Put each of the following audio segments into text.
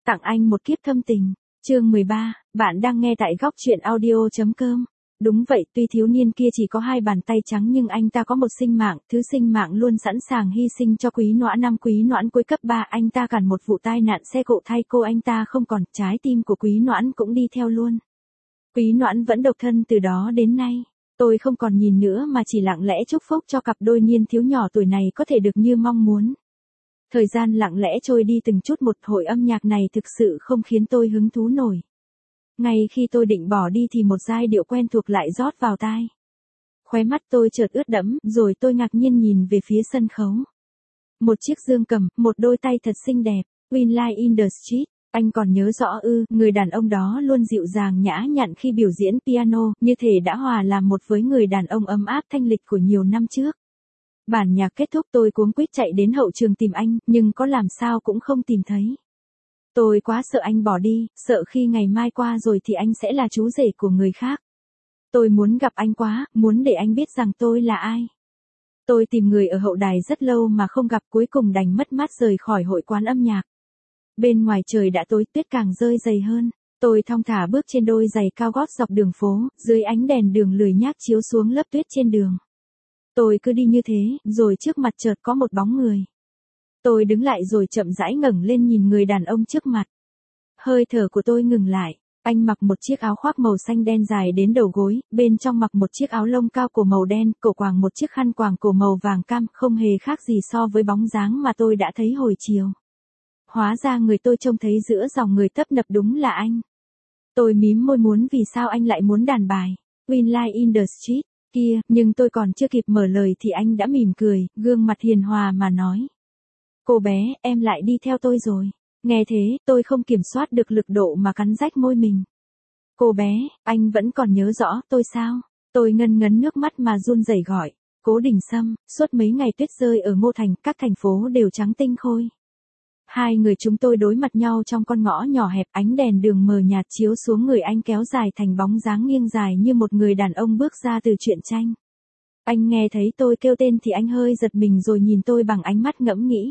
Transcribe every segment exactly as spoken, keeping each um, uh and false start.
Tặng anh một kiếp thâm tình. Chương mười ba, bạn đang nghe tại góc truyện audio chấm com. Đúng vậy, tuy thiếu niên kia chỉ có hai bàn tay trắng nhưng anh ta có một sinh mạng, thứ sinh mạng luôn sẵn sàng hy sinh cho Quý Noãn. Năm Quý Noãn cuối cấp ba, anh ta cản một vụ tai nạn xe cộ thay cô anh ta không còn, trái tim của Quý Noãn cũng đi theo luôn. Quý Noãn vẫn độc thân từ đó đến nay. Tôi không còn nhìn nữa mà chỉ lặng lẽ chúc phúc cho cặp đôi niên thiếu nhỏ tuổi này có thể được như mong muốn. Thời gian lặng lẽ trôi đi từng chút một, hội âm nhạc này thực sự không khiến tôi hứng thú nổi. Ngay khi tôi định bỏ đi thì một giai điệu quen thuộc lại rót vào tai. Khóe mắt tôi chợt ướt đẫm, rồi tôi ngạc nhiên nhìn về phía sân khấu. Một chiếc dương cầm, một đôi tay thật xinh đẹp, Queen Live in the Street. Anh còn nhớ rõ ư, người đàn ông đó luôn dịu dàng nhã nhặn khi biểu diễn piano, như thể đã hòa làm một với người đàn ông ấm áp thanh lịch của nhiều năm trước. Bản nhạc kết thúc tôi cuống quýt chạy đến hậu trường tìm anh, nhưng có làm sao cũng không tìm thấy. Tôi quá sợ anh bỏ đi, sợ khi ngày mai qua rồi thì anh sẽ là chú rể của người khác. Tôi muốn gặp anh quá, muốn để anh biết rằng tôi là ai. Tôi tìm người ở hậu đài rất lâu mà không gặp, cuối cùng đành mất mát rời khỏi hội quán âm nhạc. Bên ngoài trời đã tối, tuyết càng rơi dày hơn. Tôi thong thả bước trên đôi giày cao gót dọc đường phố, dưới ánh đèn đường lười nhác chiếu xuống lớp tuyết trên đường. Tôi cứ đi như thế, rồi trước mặt chợt có một bóng người. Tôi đứng lại rồi chậm rãi ngẩng lên nhìn người đàn ông trước mặt. Hơi thở của tôi ngừng lại. Anh mặc một chiếc áo khoác màu xanh đen dài đến đầu gối, bên trong mặc một chiếc áo lông cao cổ màu đen, cổ quàng một chiếc khăn quàng cổ màu vàng cam, không hề khác gì so với bóng dáng mà tôi đã thấy hồi chiều. Hóa ra người tôi trông thấy giữa dòng người tấp nập đúng là anh. Tôi mím môi muốn vì sao anh lại muốn đàn bài Queen Live in the Street kia, nhưng tôi còn chưa kịp mở lời thì anh đã mỉm cười, gương mặt hiền hòa mà nói. Cô bé, em lại đi theo tôi rồi. Nghe thế, tôi không kiểm soát được lực độ mà cắn rách môi mình. Cô bé, anh vẫn còn nhớ rõ tôi sao? Tôi ngân ngấn nước mắt mà run rẩy gọi. Cố Đình Sâm. Suốt mấy ngày tuyết rơi ở Ngô Thành, các thành phố đều trắng tinh khôi. Hai người chúng tôi đối mặt nhau trong con ngõ nhỏ hẹp, ánh đèn đường mờ nhạt chiếu xuống người anh kéo dài thành bóng dáng nghiêng dài như một người đàn ông bước ra từ truyện tranh. Anh nghe thấy tôi kêu tên thì anh hơi giật mình rồi nhìn tôi bằng ánh mắt ngẫm nghĩ.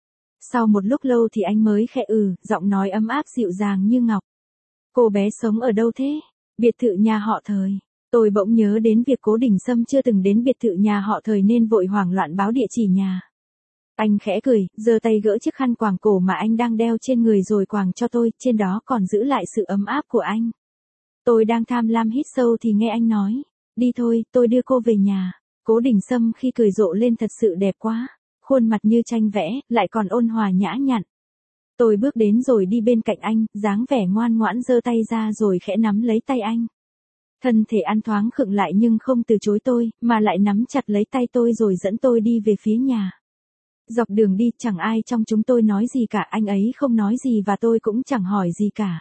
Sau một lúc lâu thì anh mới khẽ ừ, giọng nói ấm áp dịu dàng như ngọc. Cô bé sống ở đâu thế? Biệt thự nhà họ Thời. Tôi bỗng nhớ đến việc Cố Đình Sâm chưa từng đến biệt thự nhà họ Thời nên vội hoảng loạn báo địa chỉ nhà. Anh khẽ cười, giơ tay gỡ chiếc khăn quàng cổ mà anh đang đeo trên người rồi quàng cho tôi, trên đó còn giữ lại sự ấm áp của anh. Tôi đang tham lam hít sâu thì nghe anh nói, đi thôi, tôi đưa cô về nhà. Cố Đình Sâm khi cười rộ lên thật sự đẹp quá, khuôn mặt như tranh vẽ, lại còn ôn hòa nhã nhặn. Tôi bước đến rồi đi bên cạnh anh, dáng vẻ ngoan ngoãn giơ tay ra rồi khẽ nắm lấy tay anh. Thân thể anh thoáng khựng lại nhưng không từ chối tôi, mà lại nắm chặt lấy tay tôi rồi dẫn tôi đi về phía nhà. Dọc đường đi, chẳng ai trong chúng tôi nói gì cả, anh ấy không nói gì và tôi cũng chẳng hỏi gì cả.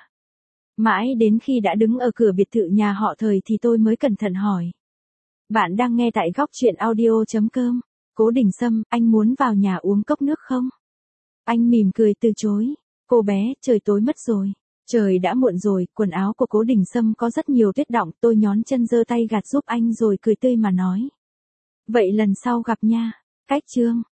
Mãi đến khi đã đứng ở cửa biệt thự nhà họ Thời thì tôi mới cẩn thận hỏi. Bạn đang nghe tại góc truyện audio chấm com. Cố Đình Sâm, anh muốn vào nhà uống cốc nước không? Anh mỉm cười từ chối. Cô bé, trời tối mất rồi. Trời đã muộn rồi, quần áo của Cố Đình Sâm có rất nhiều tuyết đọng, tôi nhón chân giơ tay gạt giúp anh rồi cười tươi mà nói. Vậy lần sau gặp nha. Cách chương.